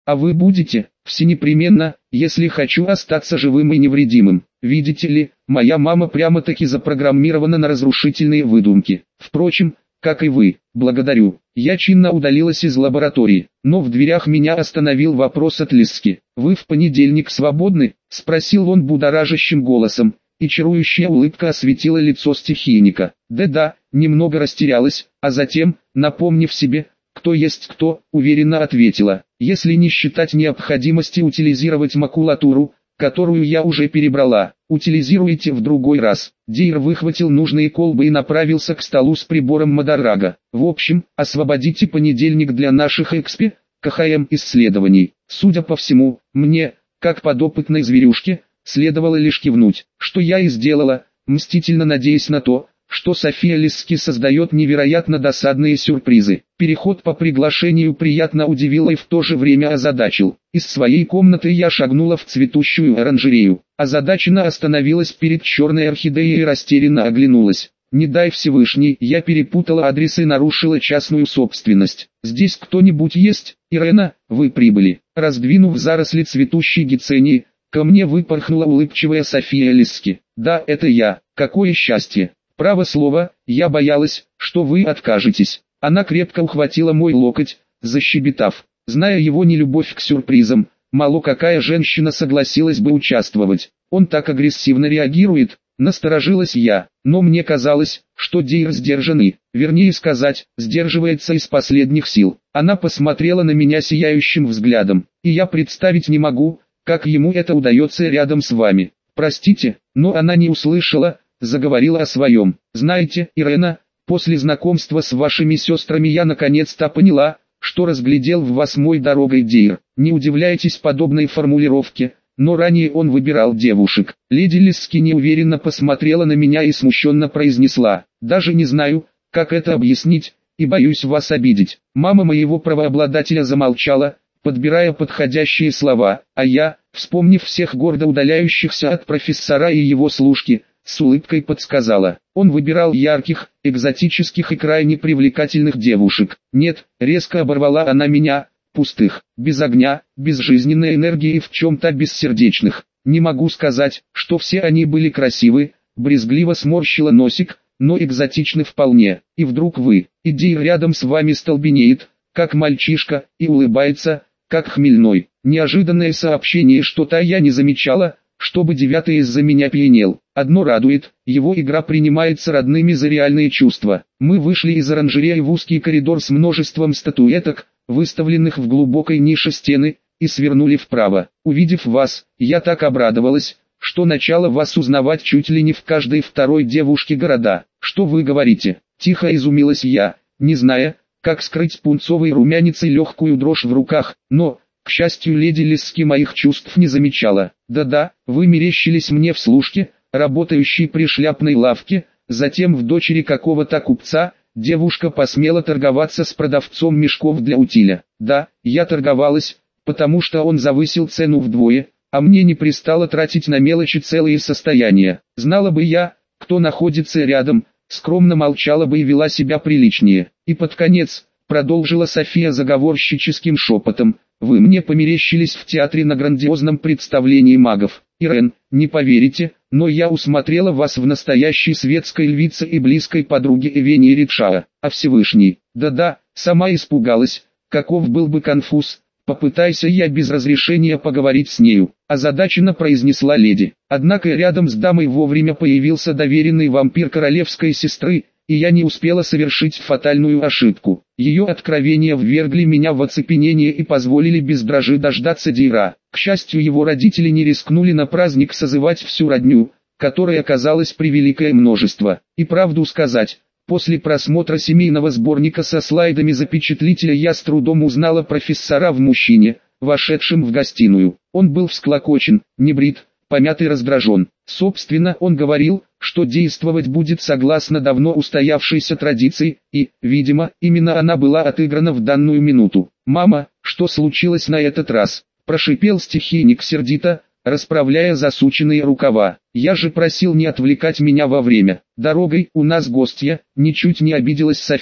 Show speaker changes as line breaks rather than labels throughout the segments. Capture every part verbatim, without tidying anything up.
А вы будете, все непременно, если хочу остаться живым и невредимым. Видите ли, моя мама прямо-таки запрограммирована на разрушительные выдумки. Впрочем, как и вы, благодарю. Я чинно удалилась из лаборатории, но в дверях меня остановил вопрос от Лиски. «Вы в понедельник свободны?» – спросил он будоражащим голосом, и чарующая улыбка осветила лицо стихийника. «Да-да», немного растерялась, а затем, напомнив себе, кто есть кто, уверенно ответила: «Если не считать необходимости утилизировать макулатуру, которую я уже перебрала, утилизируйте в другой раз». Дейр выхватил нужные колбы и направился к столу с прибором Мадарага. «В общем, освободите понедельник для наших экспе, КХМ исследований». Судя по всему, мне, как подопытной зверюшке, следовало лишь кивнуть, что я и сделала, мстительно надеясь на то, что София Лиски создает невероятно досадные сюрпризы. Переход по приглашению приятно удивил и в то же время озадачил. Из своей комнаты я шагнула в цветущую оранжерею. Озадаченно остановилась перед черной орхидеей и растерянно оглянулась. Не дай Всевышний, я перепутала адрес и нарушила частную собственность. «Здесь кто-нибудь есть? Ирена, вы прибыли». Раздвинув заросли цветущей гицении, ко мне выпорхнула улыбчивая София Лиски. «Да, это я. Какое счастье! Право слово, я боялась, что вы откажетесь». Она крепко ухватила мой локоть, защебетав. Зная его нелюбовь к сюрпризам, мало какая женщина согласилась бы участвовать. Он так агрессивно реагирует, насторожилась я, но мне казалось, что Дейр сдержанный, вернее сказать, сдерживается из последних сил. Она посмотрела на меня сияющим взглядом, и я представить не могу, как ему это удается рядом с вами. Простите, но она не услышала, заговорила о своем. «Знаете, Ирена, после знакомства с вашими сестрами я наконец-то поняла, что разглядел в вас мой дорогой Дейр. Не удивляйтесь подобной формулировке, но ранее он выбирал девушек». Леди Лиски неуверенно посмотрела на меня и смущенно произнесла: «Даже не знаю, как это объяснить, и боюсь вас обидеть». Мама моего правообладателя замолчала, подбирая подходящие слова, а я, вспомнив всех гордо удаляющихся от профессора и его служки, с улыбкой подсказала: он выбирал ярких, экзотических и крайне привлекательных девушек. «Нет», резко оборвала она меня, «пустых, без огня, без жизненной энергии и в чем-то бессердечных. Не могу сказать, что все они были красивы», брезгливо сморщила носик, «но экзотичны вполне. И вдруг вы, и Дейр рядом с вами столбенеет, как мальчишка, и улыбается, как хмельной». Неожиданное сообщение, что-то я не замечала, чтобы девятый из-за меня пьянел. Одно радует, его игра принимается родными за реальные чувства. Мы вышли из оранжереи в узкий коридор с множеством статуэток, выставленных в глубокой нише стены, и свернули вправо. Увидев вас, я так обрадовалась, что начала вас узнавать чуть ли не в каждой второй девушке города. «Что вы говорите?» – тихо изумилась я, не зная, как скрыть пунцовый румянец и легкую дрожь в руках, но, к счастью, леди Лиски моих чувств не замечала. «Да-да, вы мерещились мне в служке, работающей при шляпной лавке, затем в дочери какого-то купца». Девушка посмела торговаться с продавцом мешков для утиля. «Да, я торговалась, потому что он завысил цену вдвое, а мне не пристало тратить на мелочи целые состояния. Знала бы я, кто находится рядом, скромно молчала бы и вела себя приличнее». И под конец, продолжила София заговорщическим шепотом, «вы мне померещились в театре на грандиозном представлении магов. Ирен, не поверите, но я усмотрела вас в настоящей светской львице и близкой подруге Эвении Ридшаа, а Всевышний». Да-да, сама испугалась, каков был бы конфуз, попытайся я без разрешения поговорить с нею, озадаченно произнесла леди. Однако рядом с дамой вовремя появился доверенный вампир королевской сестры, и я не успела совершить фатальную ошибку. Ее откровения ввергли меня в оцепенение и позволили без дрожи дождаться Дейра. К счастью, его родители не рискнули на праздник созывать всю родню, которой оказалось превеликое множество. И правду сказать, после просмотра семейного сборника со слайдами запечатлителя я с трудом узнала профессора в мужчине, вошедшем в гостиную. Он был всклокочен, небрит, помят и раздражен. Собственно, он говорил, что действовать будет согласно давно устоявшейся традиции, и, видимо, именно она была отыграна в данную минуту. «Мама, что случилось на этот раз?» – прошипел стихийник сердито, расправляя засученные рукава. «Я же просил не отвлекать меня во время. Дорогой, у нас гостья», – ничуть не обиделась София.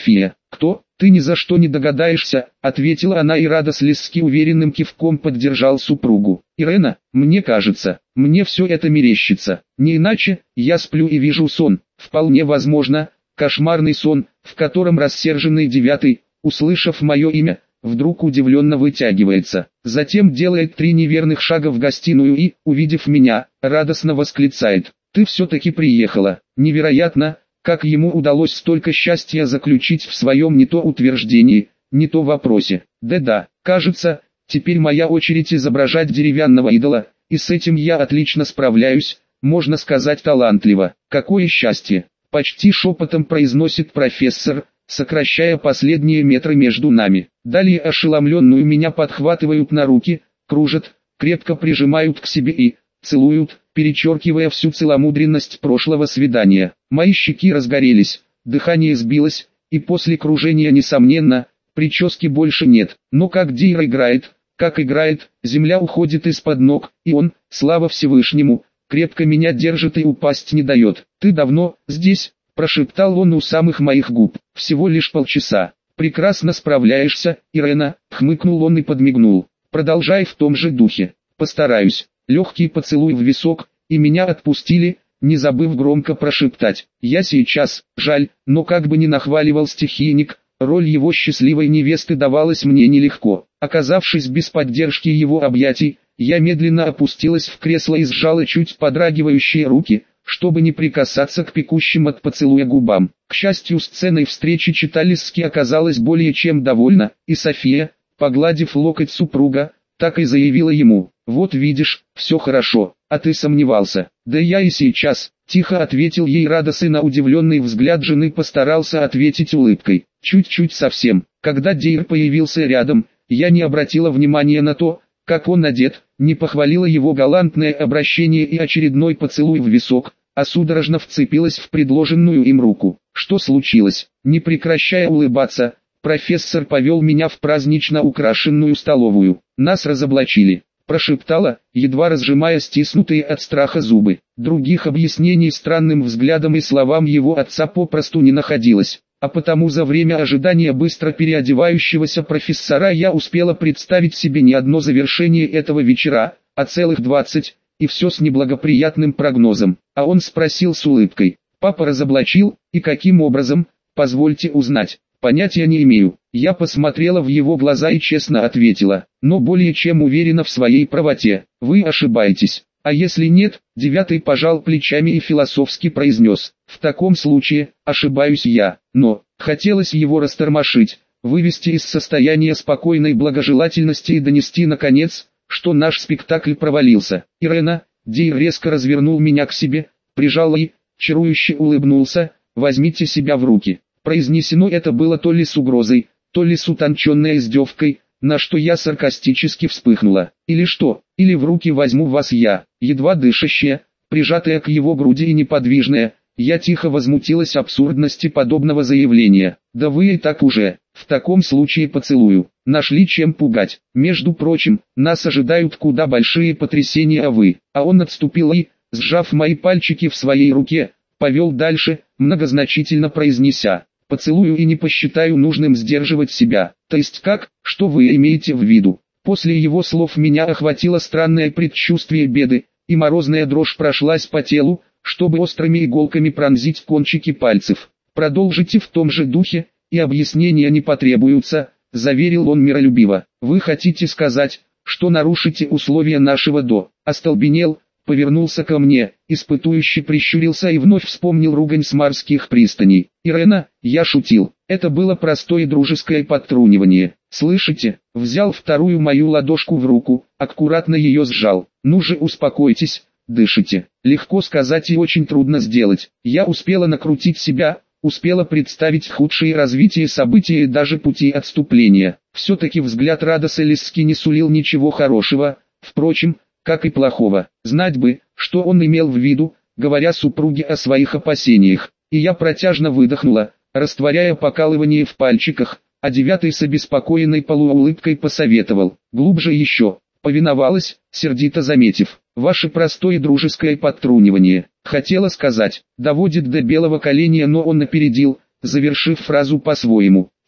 «Кто? Ты ни за что не догадаешься», — ответила она, и Радос Лесский уверенным кивком поддержал супругу. «Ирена, мне кажется, мне все это мерещится. Не иначе, я сплю и вижу сон. Вполне возможно, кошмарный сон, в котором рассерженный девятый, услышав мое имя, вдруг удивленно вытягивается. Затем делает три неверных шага в гостиную и, увидев меня, радостно восклицает: «Ты все-таки приехала». Невероятно, как ему удалось столько счастья заключить в своем не то утверждении, не то вопросе. Да-да, кажется, теперь моя очередь изображать деревянного идола, и с этим я отлично справляюсь, можно сказать талантливо. Какое счастье! Почти шепотом произносит профессор, сокращая последние метры между нами. Далее ошеломленную меня подхватывают на руки, кружат, крепко прижимают к себе и целуют, перечеркивая всю целомудренность прошлого свидания. Мои щеки разгорелись, дыхание сбилось, и после кружения, несомненно, прически больше нет. Но как Дейр играет, как играет, земля уходит из-под ног, и он, слава Всевышнему, крепко меня держит и упасть не дает. «Ты давно здесь?» – прошептал он у самых моих губ. «Всего лишь полчаса. Прекрасно справляешься, Ирена», – хмыкнул он и подмигнул. «Продолжай в том же духе. Постараюсь». Легкий поцелуй в висок, и меня отпустили, не забыв громко прошептать: «Я сейчас, жаль, но как бы ни нахваливал стихийник, роль его счастливой невесты давалась мне нелегко». Оказавшись без поддержки его объятий, я медленно опустилась в кресло и сжала чуть подрагивающие руки, чтобы не прикасаться к пекущим от поцелуя губам. К счастью, сценой встречи Читалисски оказалась более чем довольна, и София, погладив локоть супруга, так и заявила ему: «Вот видишь, все хорошо, а ты сомневался». «Да я и сейчас», — тихо ответил ей Радос, и на удивленный взгляд жены постарался ответить улыбкой. Чуть-чуть совсем. Когда Дейр появился рядом, я не обратила внимания на то, как он одет, не похвалила его галантное обращение и очередной поцелуй в висок, а судорожно вцепилась в предложенную им руку. Что случилось? Не прекращая улыбаться, профессор повел меня в празднично украшенную столовую. «Нас разоблачили», — прошептала, едва разжимая стиснутые от страха зубы. Других объяснений странным взглядам и словам его отца попросту не находилось, а потому за время ожидания быстро переодевающегося профессора я успела представить себе не одно завершение этого вечера, а целых двадцать, и все с неблагоприятным прогнозом. А он спросил с улыбкой: «Папа разоблачил, и каким образом, позвольте узнать?» «Понятия не имею». Я посмотрела в его глаза и честно ответила, но более чем уверена в своей правоте: «Вы ошибаетесь». «А если нет?» — девятый пожал плечами и философски произнес: «В таком случае, ошибаюсь я». Но, хотелось его растормошить, вывести из состояния спокойной благожелательности и донести наконец, что наш спектакль провалился. «Ирена», — Дейр резко развернул меня к себе, прижал и, чарующе улыбнулся: «Возьмите себя в руки». Произнесено это было то ли с угрозой, то ли с утонченной издевкой, на что я саркастически вспыхнула. «Или что? Или в руки возьму вас я?» Едва дышащая, прижатая к его груди и неподвижная, я тихо возмутилась абсурдности подобного заявления. «Да вы и так уже. В таком случае поцелую». Нашли чем пугать. Между прочим, нас ожидают куда большие потрясения, а вы. А он отступил и, сжав мои пальчики в своей руке, повел дальше, многозначительно произнеся: «Поцелую и не посчитаю нужным сдерживать себя». «То есть как? Что вы имеете в виду?» После его слов меня охватило странное предчувствие беды, и морозная дрожь прошлась по телу, чтобы острыми иголками пронзить кончики пальцев. «Продолжите в том же духе, и объяснения не потребуются», — заверил он миролюбиво. «Вы хотите сказать, что нарушите условия нашего до?» Остолбенел, повернулся ко мне, испытующе прищурился и вновь вспомнил ругань с морских пристаней. «Ирена, я шутил. Это было простое дружеское подтрунивание. Слышите?» Взял вторую мою ладошку в руку, аккуратно ее сжал. «Ну же, успокойтесь, дышите». Легко сказать и очень трудно сделать. Я успела накрутить себя, успела представить худшие развития событий и даже пути отступления. Все-таки взгляд Радоса Лесски не сулил ничего хорошего, впрочем, как и плохого. Знать бы, что он имел в виду, говоря супруге о своих опасениях. И я протяжно выдохнула, растворяя покалывание в пальчиках, а девятый с обеспокоенной полуулыбкой посоветовал: «Глубже еще». Повиновалась, сердито заметив: «Ваше простое дружеское подтрунивание». Хотела сказать: «доводит до белого коленя», но он опередил, завершив фразу по-своему: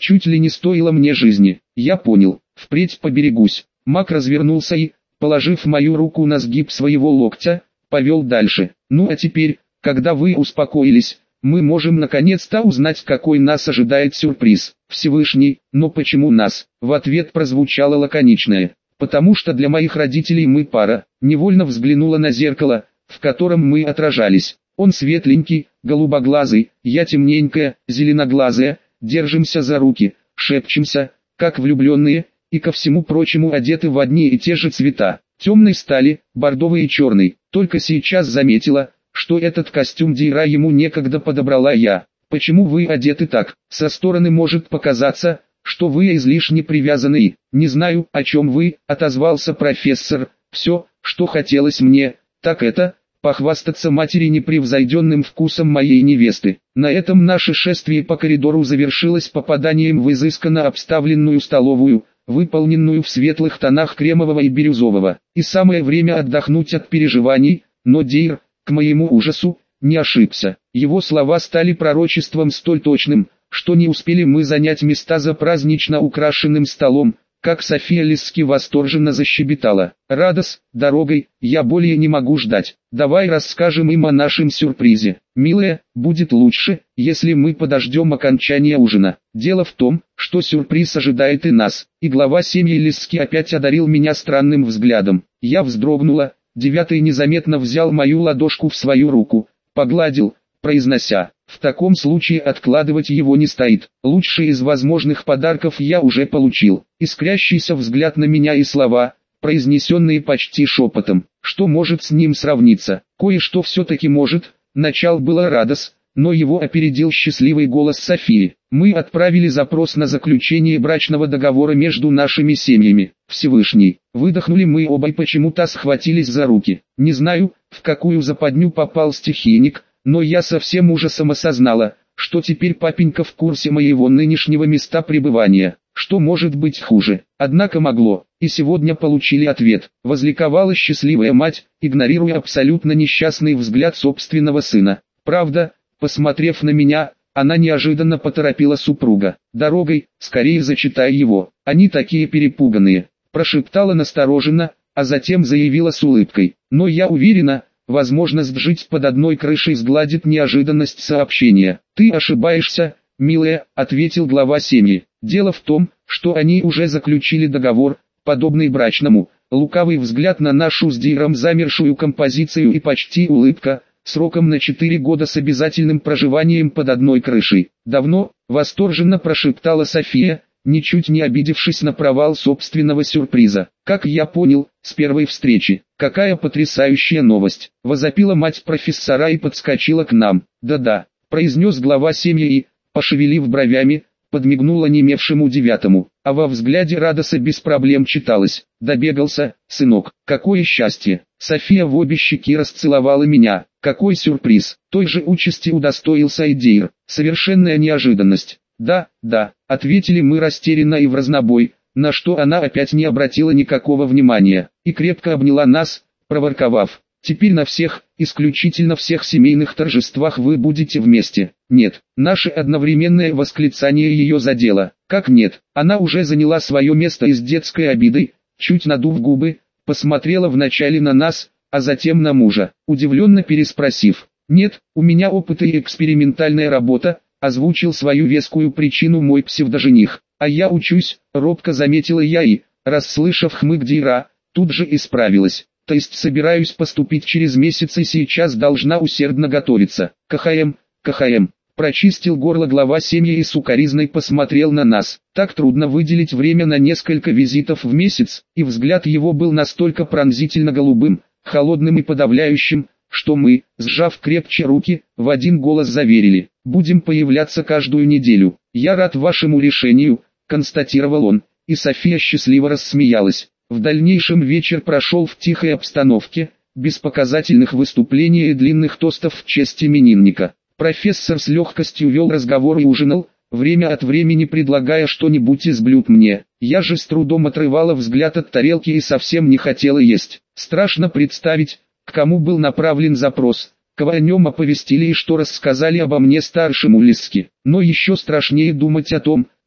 чуть ли не стоило мне жизни. Я понял, впредь поберегусь. Мак развернулся и, положив мою руку на сгиб своего локтя, повел дальше. Ну а теперь, когда вы успокоились, мы можем наконец-то узнать, какой нас ожидает сюрприз. Всевышний, но почему нас? В ответ прозвучало лаконичное: потому что для моих родителей мы пара. Невольно взглянула на зеркало, в котором мы отражались. Он светленький, голубоглазый, я темненькая, зеленоглазая, держимся за руки, шепчемся, как влюбленные, и ко всему прочему одеты в одни и те же цвета, темной стали, бордовый и черный. Только сейчас заметила, что этот костюм Дейра ему некогда подобрала я. Почему вы одеты так? Со стороны может показаться, что вы излишне привязаны. Не знаю, о чем вы, отозвался профессор. Все, что хотелось мне, так это похвастаться матери непревзойденным вкусом моей невесты. На этом наше шествие по коридору завершилось попаданием в изысканно обставленную столовую, выполненную в светлых тонах кремового и бирюзового. И самое время отдохнуть от переживаний, но Дейр, к моему ужасу, не ошибся. Его слова стали пророчеством столь точным, что не успели мы занять места за празднично украшенным столом, как София Лисски восторженно защебетала: «Радос, дорогой, я более не могу ждать. Давай расскажем им о нашем сюрпризе. Милая, будет лучше, если мы подождем окончания ужина. Дело в том, что сюрприз ожидает и нас». И глава семьи Лисски опять одарил меня странным взглядом. Я вздрогнула, девятый незаметно взял мою ладошку в свою руку, погладил, произнося: «В таком случае откладывать его не стоит. Лучший из возможных подарков я уже получил». Искрящийся взгляд на меня и слова, произнесенные почти шепотом. Что может с ним сравниться? Кое-что все-таки может. Начал было Радос, но его опередил счастливый голос Софии. Мы отправили запрос на заключение брачного договора между нашими семьями. Всевышний. Выдохнули мы оба и почему-то схватились за руки. Не знаю, в какую западню попал стихийник, но я со всем ужасом осознала, что теперь папенька в курсе моего нынешнего места пребывания. Что может быть хуже? Однако могло, и сегодня получили ответ. Возликовала счастливая мать, игнорируя абсолютно несчастный взгляд собственного сына. Правда, посмотрев на меня, она неожиданно поторопила супруга: «Дорогой, скорее зачитай его, они такие перепуганные», прошептала настороженно, а затем заявила с улыбкой: «Но я уверена, возможность жить под одной крышей сгладит неожиданность сообщения». «Ты ошибаешься, милая», — ответил глава семьи. «Дело в том, что они уже заключили договор, подобный брачному». Лукавый взгляд на нашу с Дейром замершую композицию и почти улыбка, сроком на четыре года с обязательным проживанием под одной крышей. «Давно», — восторженно прошептала София, ничуть не обидевшись на провал собственного сюрприза. «Как я понял, с первой встречи. Какая потрясающая новость!» — возопила мать профессора и подскочила к нам. «Да-да», — произнес глава семьи и, пошевелив бровями, подмигнула немевшему девятому. А во взгляде Радоса без проблем читалось: «Добегался, сынок, какое счастье!» София в обе щеки расцеловала меня. «Какой сюрприз!» Той же участи удостоился и Дейр. Совершенная неожиданность. «Да, да», — ответили мы растерянно и вразнобой, на что она опять не обратила никакого внимания, и крепко обняла нас, проворковав: «Теперь на всех, исключительно всех семейных торжествах вы будете вместе». «Нет», наше одновременное восклицание ее задело. «Как нет?» Она уже заняла свое место и с детской обидой, чуть надув губы, посмотрела вначале на нас, а затем на мужа, удивленно переспросив: «Нет, у меня опыт и экспериментальная работа», озвучил свою вескую причину мой псевдожених. «А я учусь», робко заметила я и, расслышав хмык Дейра, тут же исправилась. «То есть собираюсь поступить через месяц и сейчас должна усердно готовиться». «КХМ, КХМ», прочистил горло глава семьи и сукоризной посмотрел на нас. Так трудно выделить время на несколько визитов в месяц, и взгляд его был настолько пронзительно голубым, холодным и подавляющим, что мы, сжав крепче руки, в один голос заверили: «Будем появляться каждую неделю». «Я рад вашему решению», констатировал он, и София счастливо рассмеялась. В дальнейшем вечер прошел в тихой обстановке, без показательных выступлений и длинных тостов в честь именинника. Профессор с легкостью вел разговор и ужинал, время от времени предлагая что-нибудь из блюд мне. Я же с трудом отрывала взгляд от тарелки и совсем не хотела есть. Страшно представить, к кому был направлен запрос, кого о нем оповестили и что рассказали обо мне старшему Лисски. Но еще страшнее думать о том,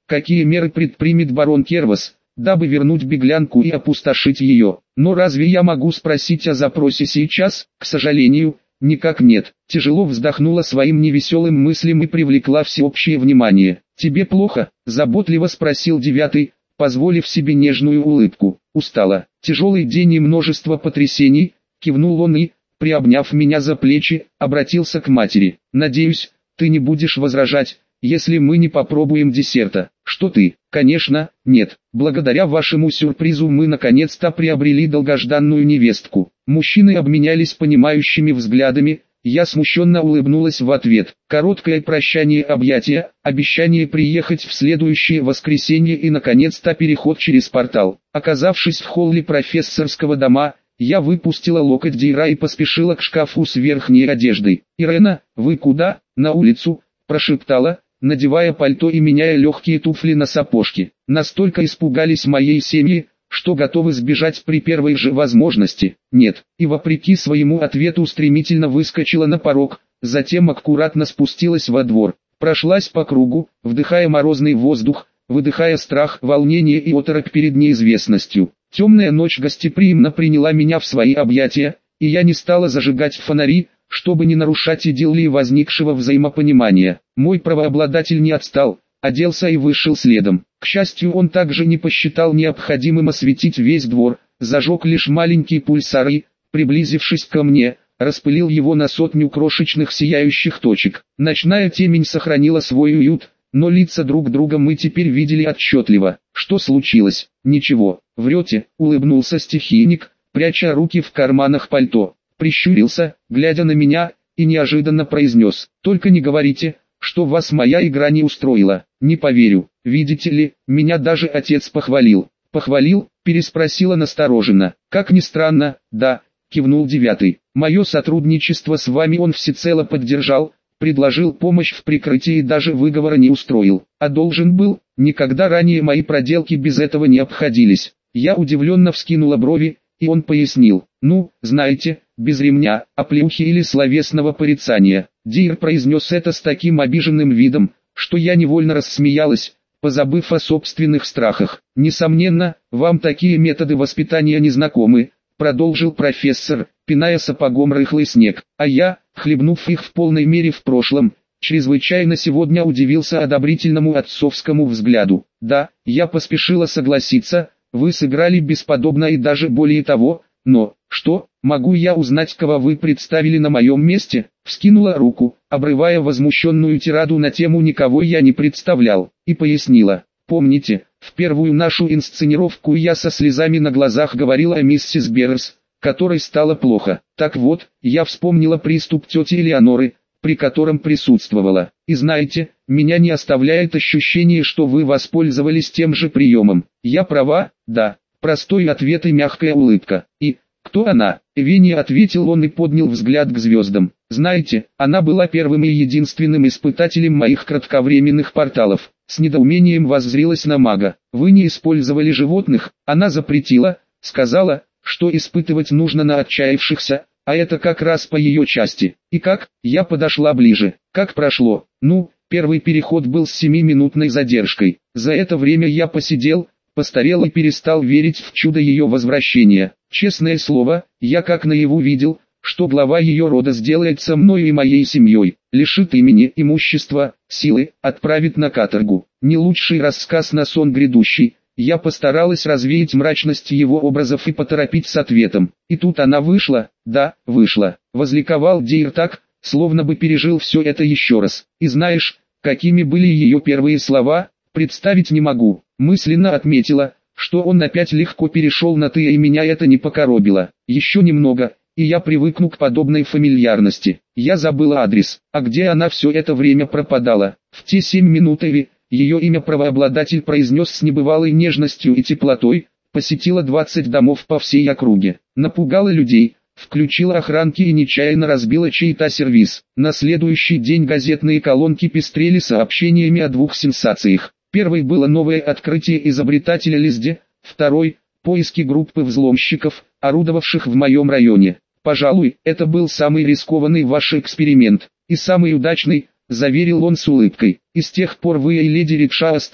какие меры предпримет барон Кервас, дабы вернуть беглянку и опустошить ее. Но разве я могу спросить о запросе сейчас? К сожалению, никак нет. Тяжело вздохнула своим невеселым мыслям и привлекла всеобщее внимание. «Тебе плохо?» – заботливо спросил девятый, позволив себе нежную улыбку. «Устала. Тяжелый день и множество потрясений», – кивнул он и, приобняв меня за плечи, обратился к матери. «Надеюсь, ты не будешь возражать, если мы не попробуем десерта». «Что ты?» «Конечно, нет. Благодаря вашему сюрпризу мы наконец-то приобрели долгожданную невестку». Мужчины обменялись понимающими взглядами, я смущенно улыбнулась в ответ. Короткое прощание, объятия, обещание приехать в следующее воскресенье и наконец-то переход через портал. Оказавшись в холле профессорского дома, я выпустила локоть Дейра и поспешила к шкафу с верхней одеждой. «Ирена, вы куда?» «На улицу», – прошептала, надевая пальто и меняя легкие туфли на сапожки. Настолько испугались моей семьи, что готовы сбежать при первой же возможности. Нет, и вопреки своему ответу стремительно выскочила на порог, затем аккуратно спустилась во двор, прошлась по кругу, вдыхая морозный воздух, выдыхая страх, волнение и оторопь перед неизвестностью. Темная ночь гостеприимно приняла меня в свои объятия, и я не стала зажигать фонари, чтобы не нарушать идиллии возникшего взаимопонимания. Мой правообладатель не отстал, оделся и вышел следом. К счастью, он также не посчитал необходимым осветить весь двор, зажег лишь маленький пульсар и, приблизившись ко мне, распылил его на сотню крошечных сияющих точек. Ночная темень сохранила свой уют, но лица друг друга мы теперь видели отчетливо. «Что случилось?» «Ничего, врете», — улыбнулся стихийник, пряча руки в карманах пальто. Прищурился, глядя на меня, и неожиданно произнес: «Только не говорите, что вас моя игра не устроила. Не поверю. Видите ли, меня даже отец похвалил». «Похвалил?» – переспросила настороженно. «Как ни странно, да», – кивнул девятый. «Мое сотрудничество с вами он всецело поддержал, предложил помощь в прикрытии и даже выговора не устроил. А должен был, никогда ранее мои проделки без этого не обходились». Я удивленно вскинула брови, и он пояснил: «Ну, знаете, без ремня, оплеухи или словесного порицания». Дейр произнес это с таким обиженным видом, что я невольно рассмеялась, позабыв о собственных страхах. «Несомненно, вам такие методы воспитания не знакомы», — продолжил профессор, пиная сапогом рыхлый снег. А я, хлебнув их в полной мере в прошлом, чрезвычайно сегодня удивился одобрительному отцовскому взгляду. «Да», — я поспешила согласиться, — «вы сыграли бесподобно и даже более того, но, что, могу я узнать, кого вы представили на моем месте?» Вскинула руку, обрывая возмущенную тираду на тему «никого я не представлял», и пояснила: «Помните, в первую нашу инсценировку я со слезами на глазах говорила о миссис Беррс, которой стало плохо. Так вот, я вспомнила приступ тети Элеоноры, при котором присутствовала. И знаете, меня не оставляет ощущение, что вы воспользовались тем же приемом. Я права?» «Да». Простой ответ и мягкая улыбка. «И кто она?» Винни, ответил он и поднял взгляд к звездам. «Знаете, она была первым и единственным испытателем моих кратковременных порталов». С недоумением воззрилась на мага. «Вы не использовали животных?» Она запретила, сказала, что испытывать нужно на отчаявшихся, а это как раз по ее части. И как? Я подошла ближе. Как прошло? Ну, первый переход был с семиминутной задержкой. За это время я посидел, постарел и перестал верить в чудо ее возвращения. Честное слово, я как наяву видел, что глава ее рода сделается мною и моей семьей, лишит имени, имущества, силы, отправит на каторгу. Не лучший рассказ на сон грядущий. Я постаралась развеять мрачность его образов и поторопить с ответом. И тут она вышла, да, вышла. Возликовал Дейр так, словно бы пережил все это еще раз. И знаешь, какими были ее первые слова? Представить не могу. Мысленно отметила, что он опять легко перешел на «ты», и меня это не покоробило. Еще немного, и я привыкну к подобной фамильярности. Я забыла адрес. А где она все это время пропадала? В те семь минут Эви, ее имя правообладатель произнес с небывалой нежностью и теплотой, посетила двадцать домов по всей округе. Напугала людей, включила охранки и нечаянно разбила чей-то сервиз. На следующий день газетные колонки пестрели сообщениями о двух сенсациях. Первой было новое открытие изобретателя Лизди, второй – поиски группы взломщиков, орудовавших в моем районе. Пожалуй, это был самый рискованный ваш эксперимент, и самый удачный, заверил он с улыбкой. И с тех пор вы и леди Рикшаа стали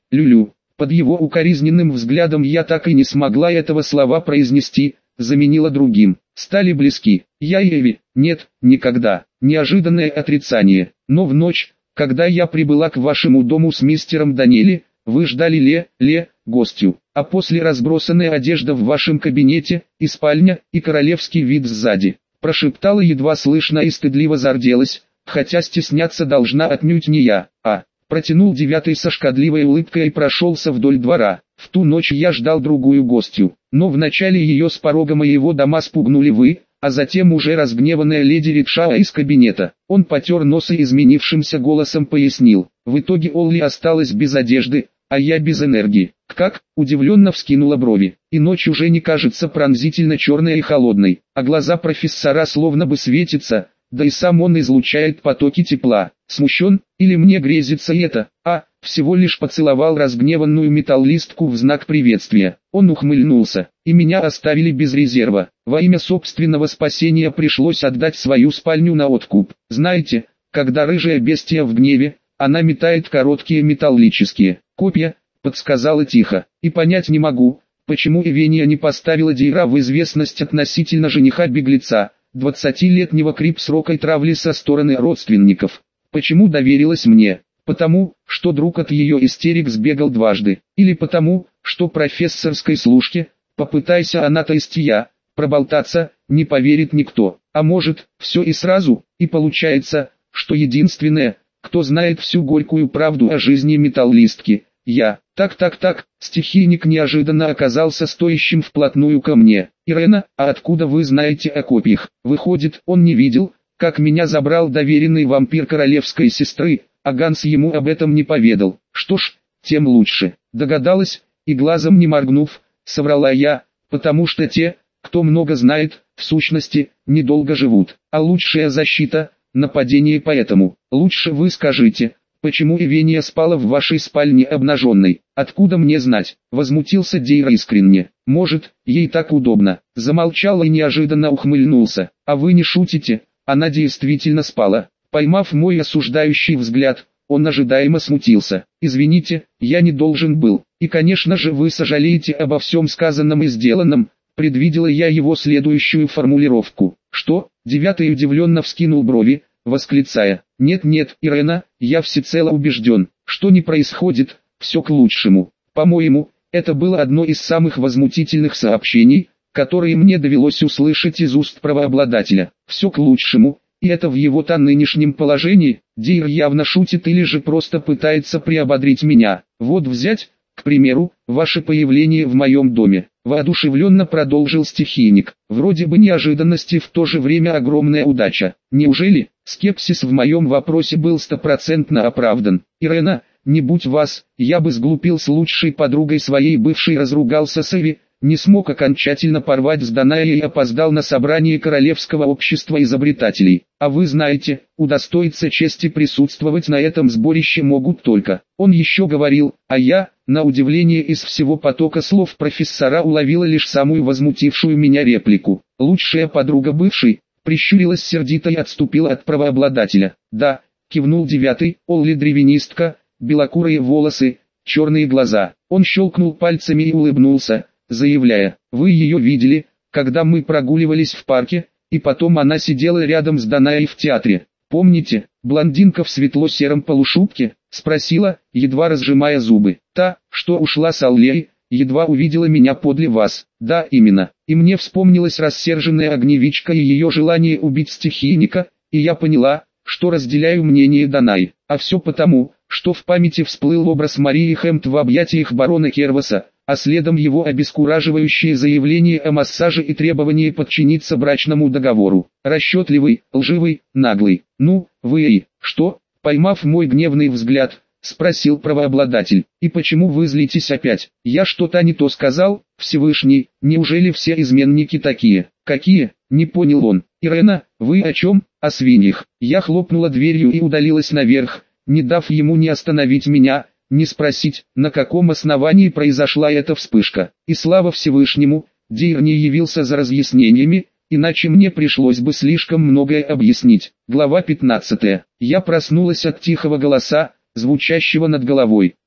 Люлю. Под его укоризненным взглядом я так и не смогла этого слова произнести, заменила другим. Стали близки. Я и Эви. Нет, никогда. Неожиданное отрицание. Но в ночь, когда я прибыла к вашему дому с мистером Даниэли, вы ждали Ле, Ле, гостью. А после разбросанная одежда в вашем кабинете, и спальня, и королевский вид сзади. Прошептала едва слышно и стыдливо зарделась, хотя стесняться должна отнюдь не я, а... Протянул девятый со шкодливой улыбкой и прошелся вдоль двора. В ту ночь я ждал другую гостью, но вначале ее с порога моего дома спугнули вы, а затем уже разгневанная леди Рикшаа из кабинета. Он потер нос и изменившимся голосом пояснил. В итоге Олли осталась без одежды, а я без энергии. Как? Удивленно вскинула брови. И ночь уже не кажется пронзительно черной и холодной, а глаза профессора словно бы светятся, да и сам он излучает потоки тепла. Смущен, или мне грезится это, а, всего лишь поцеловал разгневанную металлистку в знак приветствия. Он ухмыльнулся, и меня оставили без резерва. Во имя собственного спасения пришлось отдать свою спальню на откуп. Знаете, когда рыжая бестия в гневе, она метает короткие металлические копья, подсказала тихо, и понять не могу, почему Эвения не поставила Дейра в известность относительно жениха-беглеца, двадцатилетнего крип-срокой травли со стороны родственников. Почему доверилась мне? Потому, что друг от ее истерик сбегал дважды. Или потому, что профессорской служке, попытайся она то есть я, проболтаться, не поверит никто. А может, все и сразу, и получается, что единственное, кто знает всю горькую правду о жизни металлистки, я. Так-так-так, стихийник неожиданно оказался стоящим вплотную ко мне. Ирена, а откуда вы знаете о копьях? Выходит, он не видел, как меня забрал доверенный вампир королевской сестры, а Ганс ему об этом не поведал. Что ж, тем лучше. Догадалась, и глазом не моргнув, соврала я, потому что те, кто много знает, в сущности, недолго живут. А лучшая защита – нападение. Поэтому, лучше вы скажите, почему Эвения спала в вашей спальне обнаженной? Откуда мне знать? Возмутился Дейр искренне. Может, ей так удобно. Замолчал и неожиданно ухмыльнулся. А вы не шутите? Она действительно спала. Поймав мой осуждающий взгляд, он ожидаемо смутился. «Извините, я не должен был. И конечно же вы сожалеете обо всем сказанном и сделанном», предвидела я его следующую формулировку. «Что?» Девятый удивленно вскинул брови, восклицая. «Нет-нет, Ирена, я всецело убежден, что не происходит, все к лучшему. По-моему, это было одно из самых возмутительных сообщений, которые мне довелось услышать из уст правообладателя. Все к лучшему, и это в его-то нынешнем положении. Дейр явно шутит или же просто пытается приободрить меня. Вот взять, к примеру, ваше появление в моем доме», воодушевленно продолжил стихийник. «Вроде бы неожиданность и в то же время огромная удача. Неужели?» Скепсис в моем вопросе был стопроцентно оправдан. «Ирена, не будь вас, я бы сглупил с лучшей подругой своей бывшей, разругался с Эви, не смог окончательно порвать с Данаей и опоздал на собрание Королевского общества изобретателей. А вы знаете, удостоиться чести присутствовать на этом сборище могут только». Он еще говорил, а я, на удивление из всего потока слов профессора, уловила лишь самую возмутившую меня реплику. «Лучшая подруга бывшей», прищурилась сердито и отступила от правообладателя. «Да», кивнул девятый, Олли древенистка, белокурые волосы, черные глаза. Он щелкнул пальцами и улыбнулся, заявляя: «Вы ее видели, когда мы прогуливались в парке, и потом она сидела рядом с Данаей в театре. Помните, блондинка в светло-сером полушубке?» Спросила, едва разжимая зубы. «Та, что ушла с Аллеи, едва увидела меня подле вас». «Да, именно». И мне вспомнилась рассерженная огневичка и ее желание убить стихийника, и я поняла, что разделяю мнение Данаи. А все потому, что в памяти всплыл образ Марии Хэмпт в объятиях барона Керваса, а следом его обескураживающее заявление о массаже и требование подчиниться брачному договору. Расчетливый, лживый, наглый. «Ну, вы и что?» Поймав мой гневный взгляд, спросил правообладатель. «И почему вы злитесь опять? Я что-то не то сказал, Всевышний, неужели все изменники такие?» «Какие?» Не понял он. «Ирена, вы о чем?» «О свиньях». Я хлопнула дверью и удалилась наверх, не дав ему ни остановить меня, ни спросить, на каком основании произошла эта вспышка. И слава Всевышнему, Дейр не явился за разъяснениями, иначе мне пришлось бы слишком многое объяснить. Глава пятнадцатая. Я проснулась от тихого голоса, звучащего над головой.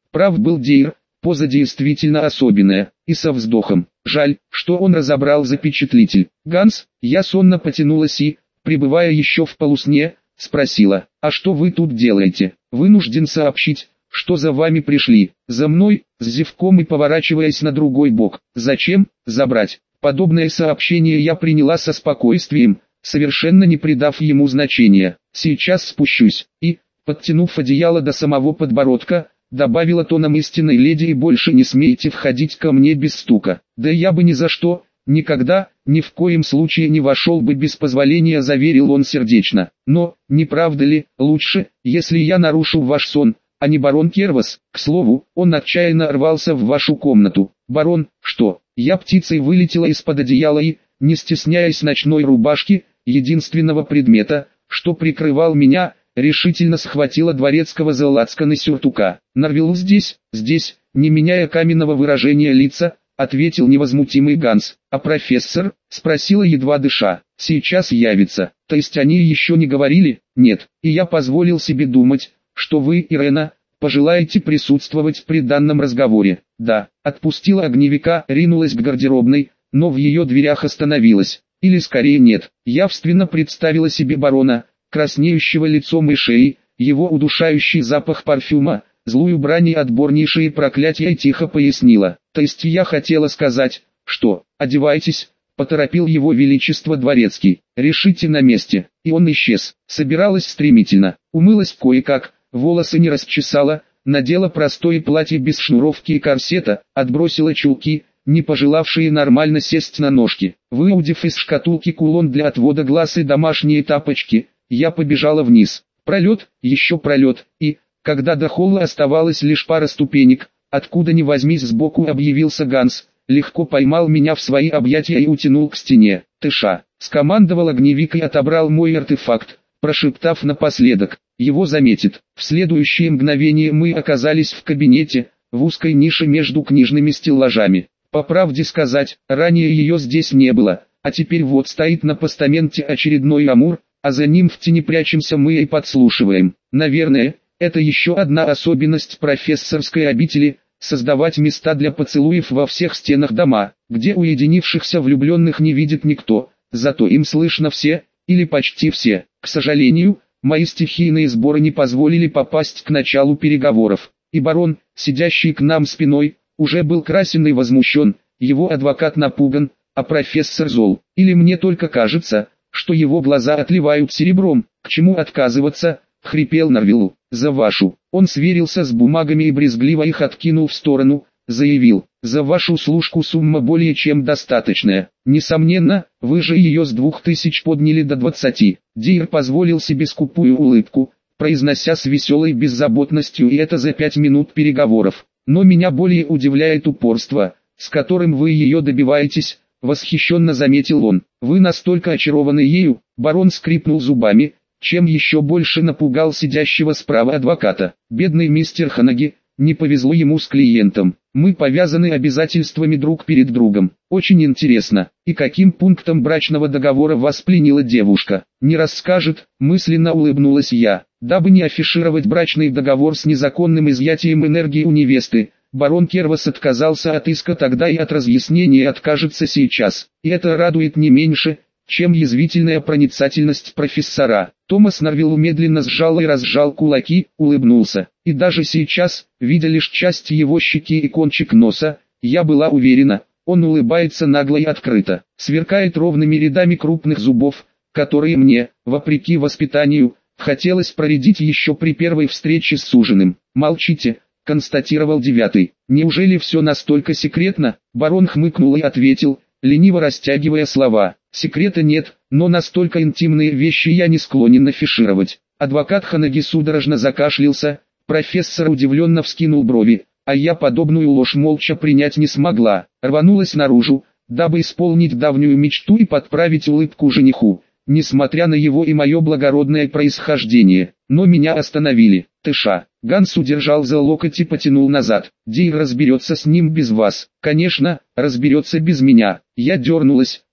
Прав был Дейр, поза действительно особенная, и со вздохом. Жаль, что он разобрал запечатлитель. Ганс, я сонно потянулась и, пребывая еще в полусне, спросила, а что вы тут делаете? Вынужден сообщить, что за вами пришли. За мной, с зевком и поворачиваясь на другой бок. Зачем? Забрать. Подобное сообщение я приняла со спокойствием, совершенно не придав ему значения. Сейчас спущусь, и, подтянув одеяло до самого подбородка, добавила тоном истинной леди, и больше не смейте входить ко мне без стука. Да я бы ни за что, никогда, ни в коем случае не вошел бы без позволения, заверил он сердечно. Но, не правда ли, лучше, если я нарушу ваш сон, а не барон Кервас? К слову, он отчаянно рвался в вашу комнату. Барон, что? Я птицей вылетела из-под одеяла и, не стесняясь ночной рубашки, единственного предмета, что прикрывал меня, решительно схватила дворецкого за лацканы сюртука. Нарвил здесь, здесь, не меняя каменного выражения лица, ответил невозмутимый Ганс. А профессор? Спросила едва дыша. Сейчас явится. То есть они еще не говорили? Нет. И я позволил себе думать, что вы, Ирена, пожелаете присутствовать при данном разговоре. Да. Отпустила огневика, ринулась к гардеробной, но в ее дверях остановилась. Или скорее нет. Явственно представила себе барона, краснеющего лицом и шеей, его удушающий запах парфюма, злую брань и отборнейшие проклятия, и тихо пояснила. То есть я хотела сказать, что, одевайтесь, поторопил его величество дворецкий, решите на месте. И он исчез. Собиралась стремительно, умылась кое-как, волосы не расчесала, надела простое платье без шнуровки и корсета, отбросила чулки, не пожелавшие нормально сесть на ножки. Выудив из шкатулки кулон для отвода глаз и домашние тапочки, я побежала вниз. Пролет, еще пролет, и, когда до холла оставалось лишь пара ступенек, откуда ни возьмись сбоку объявился Ганс, легко поймал меня в свои объятия и утянул к стене. «Тыша!» — скомандовал огневик и отобрал мой артефакт, прошептав напоследок, его заметит. В следующее мгновение мы оказались в кабинете, в узкой нише между книжными стеллажами. По правде сказать, ранее ее здесь не было, а теперь вот стоит на постаменте очередной амур, а за ним в тени прячемся мы и подслушиваем. Наверное, это еще одна особенность профессорской обители – создавать места для поцелуев во всех стенах дома, где уединившихся влюбленных не видит никто, зато им слышно все, или почти все. К сожалению, мои стихийные сборы не позволили попасть к началу переговоров, и барон, сидящий к нам спиной, уже был красен и возмущен, его адвокат напуган, а профессор зол. Или мне только кажется, что его глаза отливают серебром. К чему отказываться? Хрипел Нарвилу. За вашу. Он сверился с бумагами и брезгливо их откинул в сторону, заявил. За вашу служку сумма более чем достаточная. Несомненно, вы же ее с двух тысяч подняли до двадцати. Дейр позволил себе скупую улыбку, произнося с веселой беззаботностью, и это за пять минут переговоров. Но меня более удивляет упорство, с которым вы ее добиваетесь, восхищенно заметил он. Вы настолько очарованы ею, барон скрипнул зубами, чем еще больше напугал сидящего справа адвоката. Бедный мистер Ханаги, не повезло ему с клиентом. Мы повязаны обязательствами друг перед другом. Очень интересно, и каким пунктом брачного договора вас пленила девушка? Не расскажет, мысленно улыбнулась я. Дабы не афишировать брачный договор с незаконным изъятием энергии у невесты, барон Кервас отказался от иска тогда и от разъяснения откажется сейчас. И это радует не меньше, чем язвительная проницательность профессора. Томас Нарвилл медленно сжал и разжал кулаки, улыбнулся. И даже сейчас, видя лишь часть его щеки и кончик носа, я была уверена, он улыбается нагло и открыто, сверкает ровными рядами крупных зубов, которые мне, вопреки воспитанию, хотелось проредить еще при первой встрече с суженым. «Молчите», — констатировал девятый. «Неужели все настолько секретно?» Барон хмыкнул и ответил, лениво растягивая слова. «Секрета нет, но настолько интимные вещи я не склонен афишировать». Адвокат Ханаги судорожно закашлялся, профессор удивленно вскинул брови, а я подобную ложь молча принять не смогла. Рванулась наружу, дабы исполнить давнюю мечту и подправить улыбку жениху, несмотря на его и мое благородное происхождение. Но меня остановили. «Тыша». Ганс удержал за локоть и потянул назад. «Дейр разберется с ним без вас». «Конечно, разберется без меня». Я дернулась,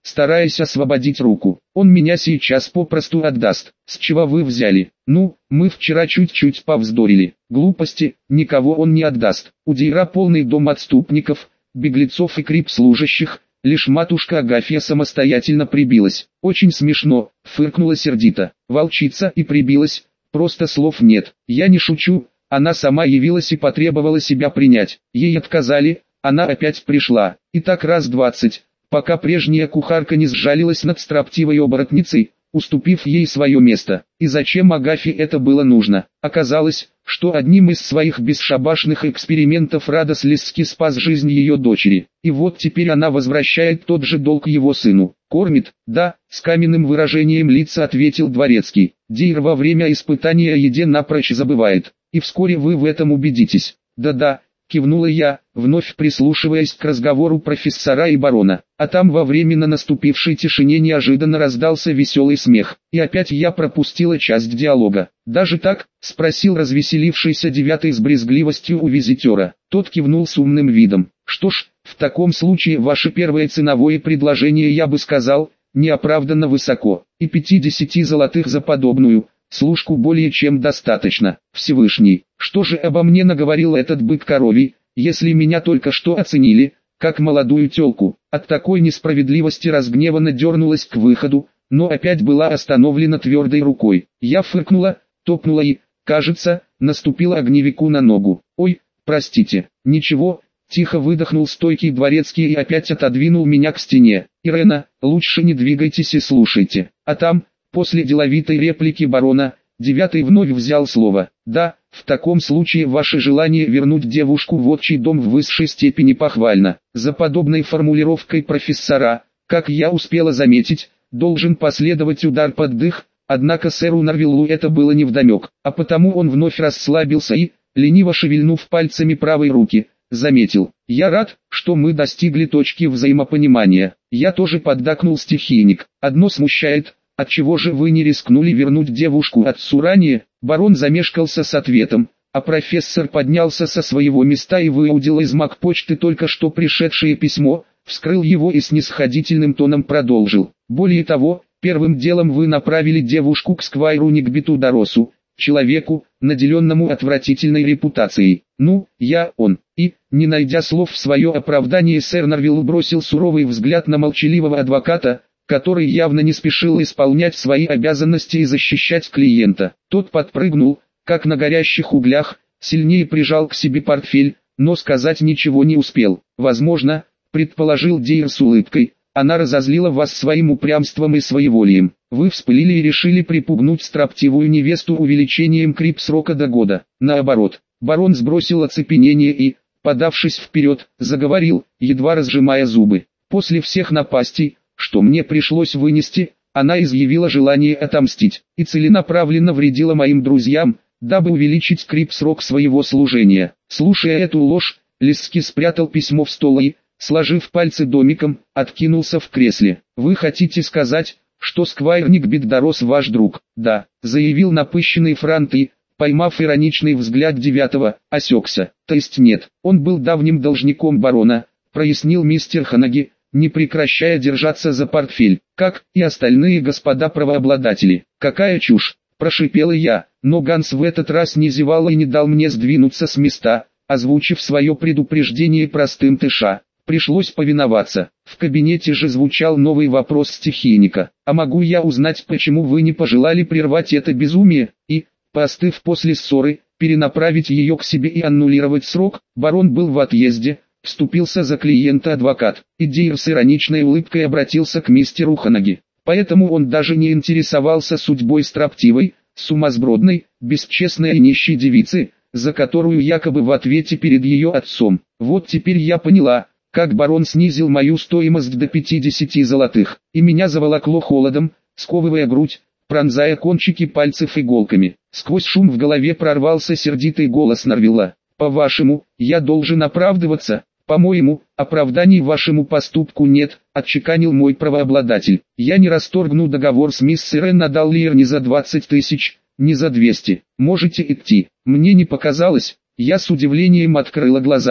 стараясь освободить руку. Он меня сейчас попросту отдаст. С чего вы взяли? Ну, мы вчера чуть-чуть повздорили. Глупости, никого он не отдаст. У Дейра полный дом отступников, беглецов и крипслужащих. Лишь матушка Агафья самостоятельно прибилась. Очень смешно, фыркнула сердито. Волчица и прибилась, просто слов нет. Я не шучу, она сама явилась и потребовала себя принять. Ей отказали, она опять пришла. И так раз двадцать, пока прежняя кухарка не сжалилась над строптивой оборотницей, уступив ей свое место. И зачем Агафье это было нужно? Оказалось, что одним из своих бесшабашных экспериментов Радос Лесски спас жизнь ее дочери. И вот теперь она возвращает тот же долг его сыну. Кормит, да, с каменным выражением лица ответил дворецкий. Дейр во время испытания о еде напрочь забывает. И вскоре вы в этом убедитесь. Да-да, кивнула я, вновь прислушиваясь к разговору профессора и барона. А там во временно наступившей тишине неожиданно раздался веселый смех. И опять я пропустила часть диалога. «Даже так?» — спросил развеселившийся девятый с брезгливостью у визитера. Тот кивнул с умным видом. «Что ж, в таком случае ваше первое ценовое предложение, я бы сказал, неоправданно высоко. И пятидесяти золотых за подобную служку более чем достаточно. Всевышний, что же обо мне наговорил этот бык коровий, если меня только что оценили, как молодую тёлку?» От такой несправедливости разгневанно дернулась к выходу, но опять была остановлена твердой рукой. Я фыркнула, топнула и, кажется, наступила огневику на ногу. «Ой, простите, ничего», тихо выдохнул стойкий дворецкий и опять отодвинул меня к стене. «Ирена, лучше не двигайтесь и слушайте». А там, после деловитой реплики барона, девятый вновь взял слово. «Да, в таком случае ваше желание вернуть девушку в отчий дом в высшей степени похвально. За подобной формулировкой профессора, как я успела заметить, должен последовать удар под дых, однако сэру Нарвиллу это было невдомек, а потому он вновь расслабился и, лениво шевельнув пальцами правой руки, заметил: «Я рад, что мы достигли точки взаимопонимания». Я тоже поддакнул стихийник. «Одно смущает, отчего же вы не рискнули вернуть девушку отцу ранее?» Барон замешкался с ответом, а профессор поднялся со своего места и выудил из макпочты только что пришедшее письмо, вскрыл его и снисходительным тоном продолжил. «Более того, первым делом вы направили девушку к сквайру Никбиту Доросу, человеку, наделенному отвратительной репутацией. Ну, я он». И, не найдя слов в свое оправдание, сэр Нарвилл бросил суровый взгляд на молчаливого адвоката, который явно не спешил исполнять свои обязанности и защищать клиента. Тот подпрыгнул, как на горящих углях, сильнее прижал к себе портфель, но сказать ничего не успел. «Возможно, — предположил Дейр с улыбкой, — она разозлила вас своим упрямством и своеволием. Вы вспылили и решили припугнуть строптивую невесту увеличением крип-срока до года. Наоборот». Барон сбросил оцепенение и, подавшись вперед, заговорил, едва разжимая зубы. «После всех напастей, что мне пришлось вынести, она изъявила желание отомстить, и целенаправленно вредила моим друзьям, дабы увеличить крип-срок своего служения». Слушая эту ложь, Лесски спрятал письмо в стол и, сложив пальцы домиком, откинулся в кресле. «Вы хотите сказать, что сквайр Никбит Дорос ваш друг?» «Да», — заявил напыщенный Франт и, поймав ироничный взгляд девятого, осекся. «То есть нет, он был давним должником барона», — прояснил мистер Ханаги, не прекращая держаться за портфель, как и остальные господа правообладатели. «Какая чушь!» – прошипела я, но Ганс в этот раз не зевал и не дал мне сдвинуться с места, озвучив свое предупреждение простым тыша. Пришлось повиноваться. В кабинете же звучал новый вопрос стихийника: «А могу я узнать, почему вы не пожелали прервать это безумие, и, поостыв после ссоры, перенаправить ее к себе и аннулировать срок?» Барон был в отъезде. Вступился за клиента адвокат, и Дейр с ироничной улыбкой обратился к мистеру Ханаги. Поэтому он даже не интересовался судьбой строптивой, сумасбродной, бесчестной и нищей девицы, за которую якобы в ответе перед ее отцом. Вот теперь я поняла, как барон снизил мою стоимость до пятидесяти золотых, и меня заволокло холодом, сковывая грудь, пронзая кончики пальцев иголками. Сквозь шум в голове прорвался сердитый голос Нарвилла: «По-вашему, я должен оправдываться?» «По-моему, оправданий вашему поступку нет», — отчеканил мой правообладатель. «Я не расторгну договор с мисс Ирен Даллиер ни за двадцать тысяч, ни за двести. Можете идти». Мне не показалось, я с удивлением открыла глаза,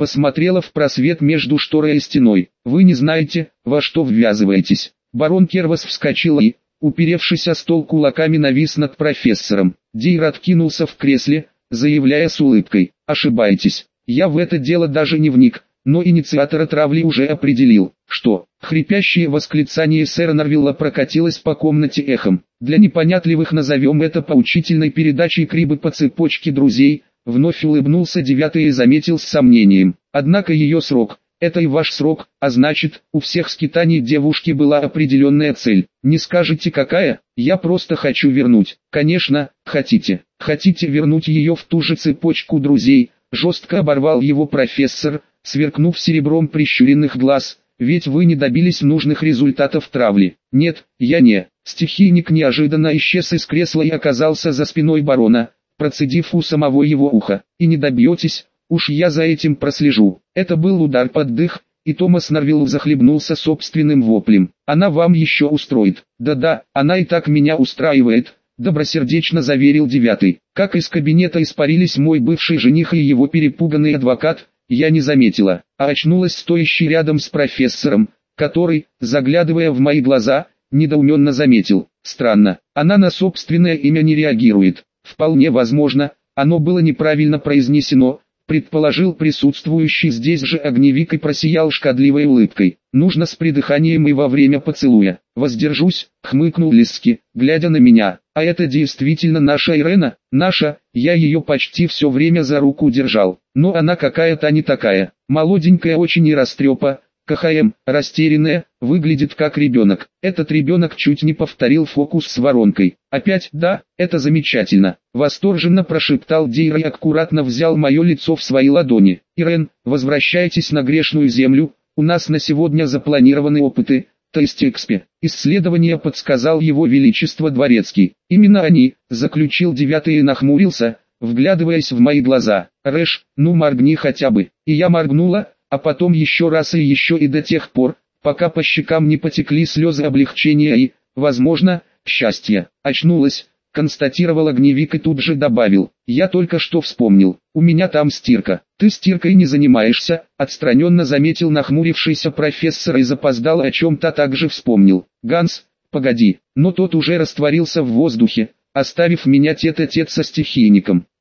посмотрела в просвет между шторой и стеной. «Вы не знаете, во что ввязываетесь». Барон Кервас вскочил и, уперевшись о стол кулаками, навис над профессором. Дейр откинулся в кресле, заявляя с улыбкой: «Ошибаетесь. Я в это дело даже не вник, но инициатора травли уже определил». «Что?» Хрипящее восклицание сэра Норвилла прокатилось по комнате эхом. «Для непонятливых назовем это поучительной передачей Крибы по цепочке друзей», вновь улыбнулся девятый и заметил с сомнением. «Однако ее срок, это и ваш срок, а значит, у всех скитаний девушки была определенная цель. Не скажете какая? Я просто хочу вернуть». «Конечно, хотите. Хотите вернуть ее в ту же цепочку друзей», жестко оборвал его профессор, сверкнув серебром прищуренных глаз. «Ведь вы не добились нужных результатов травли». «Нет, я не». Стихийник неожиданно исчез из кресла и оказался за спиной барона, процедив у самого его уха. «И не добьетесь, уж я за этим прослежу». Это был удар под дых, и Томас Норвилл захлебнулся собственным воплем. «Она вам еще устроит». «Да-да, она и так меня устраивает», добросердечно заверил девятый. Как из кабинета испарились мой бывший жених и его перепуганный адвокат, я не заметила, а очнулась стоящий рядом с профессором, который, заглядывая в мои глаза, недоуменно заметил: «Странно, она на собственное имя не реагирует». «Вполне возможно, оно было неправильно произнесено», предположил присутствующий здесь же огневик и просиял шкодливой улыбкой. «Нужно с придыханием и во время поцелуя». «Воздержусь», хмыкнул Лиски, глядя на меня. «А это действительно наша Ирена?» «Наша, я ее почти все время за руку держал. Но она какая-то не такая. Молоденькая очень и растрепа, КХМ, растерянная, выглядит как ребенок». Этот ребенок чуть не повторил фокус с воронкой. «Опять, да, это замечательно», восторженно прошептал Дейр и аккуратно взял мое лицо в свои ладони. «Ирен, возвращайтесь на грешную землю, у нас на сегодня запланированы опыты, то есть экспе. Исследование подсказал его величество дворецкий». «Именно они», заключил девятый и нахмурился, вглядываясь в мои глаза. «Рэш, ну моргни хотя бы». И я моргнула, а потом еще раз и еще и до тех пор, пока по щекам не потекли слезы облегчения и, возможно, счастья. «Очнулась», констатировал огневик и тут же добавил: «Я только что вспомнил, у меня там стирка». «Ты стиркой не занимаешься», отстраненно заметил нахмурившийся профессор и запоздал о чем-то также вспомнил. «Ганс, погоди», но тот уже растворился в воздухе, оставив меня тет-а-тет со стихийником.